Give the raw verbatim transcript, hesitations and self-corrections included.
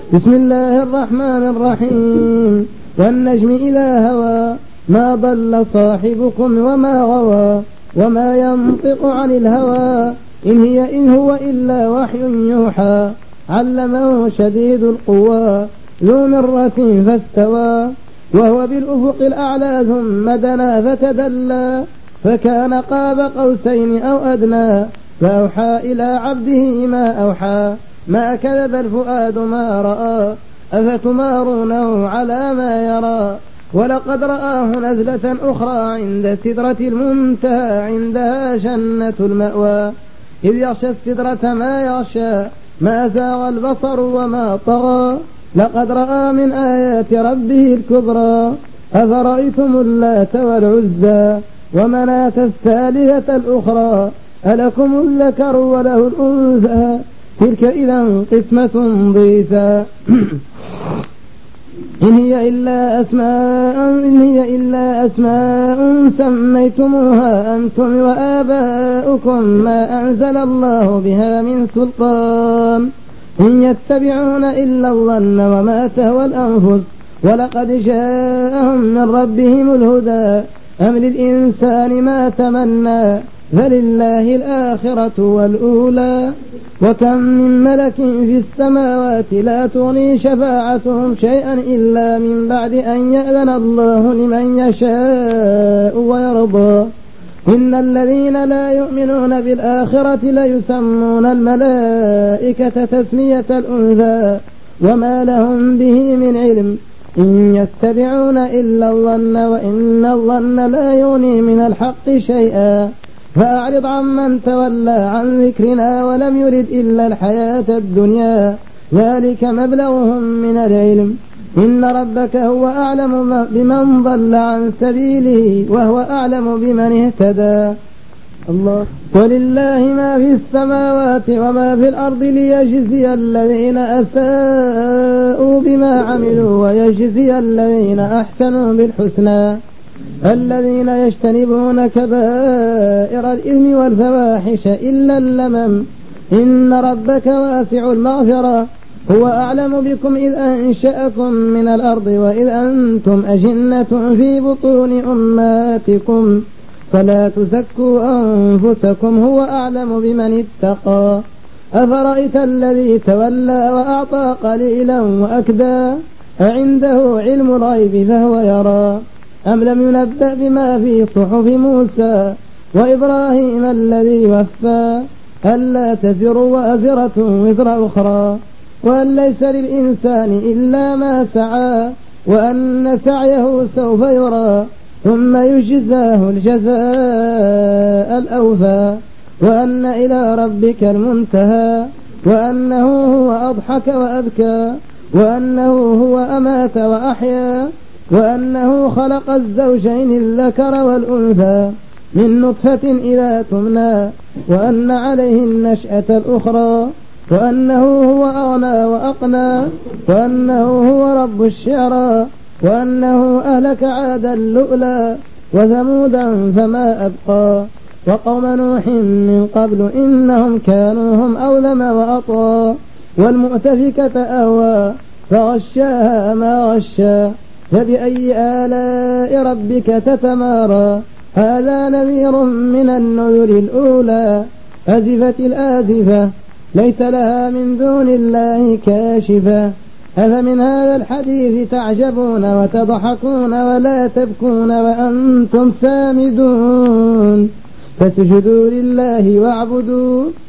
بسم الله الرحمن الرحيم والنجم إذا هوى ما ضل صاحبكم وما غوى وما ينطق عن الهوى إن هي إن هو إلا وحي يوحى علمه شديد القوى ذو مرة فاستوى وهو بالأفق الأعلى ثم دنا فتدلى فكان قاب قوسين أو أدنى فأوحى إلى عبده ما أوحى ما كذب الفؤاد ما رأى أفتمارونه على ما يرى ولقد رآه نزلة أخرى عند سدرة المنتهى عندها جنة المأوى إذ يغشى السدرة ما يغشى ما زاغ البصر وما طغى لقد رأى من آيات ربه الكبرى أفرأيتم اللات والعزى ومناة الثالثة الأخرى ألكم الذكر وله الأنثى تلك إذا قسمة ضيزى إن هي إلا أسماء إن هي إلا أسماء سميتموها أنتم وآباؤكم ما أنزل الله بها من سلطان إن يتبعون إلا الظن وما تهوى الأنفس ولقد جاءهم من ربهم الهدى أم للإنسان ما تمنى فلله الآخرة والأولى وكم من ملك في السماوات لا تغني شفاعتهم شيئا إلا من بعد أن يأذن الله لمن يشاء ويرضى إن الذين لا يؤمنون بالآخرة ليسمون الملائكة تسمية الأنثى وما لهم به من علم إن يتبعون إلا الظن وإن الظن لا يغني من الحق شيئا فأعرض عمن تولى عن ذكرنا ولم يرد إلا الحياة الدنيا ذلك مبلغهم من العلم إن ربك هو أعلم بمن ضل عن سبيله وهو أعلم بمن اهتدى الله ولله ما في السماوات وما في الأرض ليجزي الذين أساءوا بما عملوا ويجزي الذين أحسنوا بالحسنى الذين يجتنبون كبائر الإثم والفواحش إلا اللمم إن ربك واسع المغفرة هو أعلم بكم إذ أنشأكم من الأرض وإذ أنتم أجنة في بطون أمهاتكم فلا تزكوا أنفسكم هو أعلم بمن اتقى أفرأيت الذي تولى وأعطى قليلا وأكدى أعنده علم الغيب فهو يرى أم لم ينبأ بما في صحف موسى وإبراهيم الذي وفى ألا تزر وأزرة وزر أخرى وأن ليس للإنسان إلا ما سعى وأن سعيه سوف يرى ثم يجزاه الجزاء الأوفى وأن إلى ربك المنتهى وأنه هو أضحك وأبكى وأنه هو أمات وأحيا وأنه خلق الزوجين الذكر والأنثى من نطفة إذا تمنى وأن عليه النشأة الأخرى وأنه هو أغنى وأقنى وأنه هو رب الشعرى وأنه أهلك عادا اللؤلا وثمودا فما أبقى وقوم نوح من قبل إنهم كانوا هم أظلم وأطغى والمؤتفكة أهوى فغشاها ما غشى فبأي آلاء ربك تتمارى هذا نذير من النذر الأولى أزفت الآزفة ليس لها من دون الله كاشفة أفمن هذا الحديث تعجبون وتضحكون ولا تبكون وأنتم سامدون فاسجدوا لله واعبدوا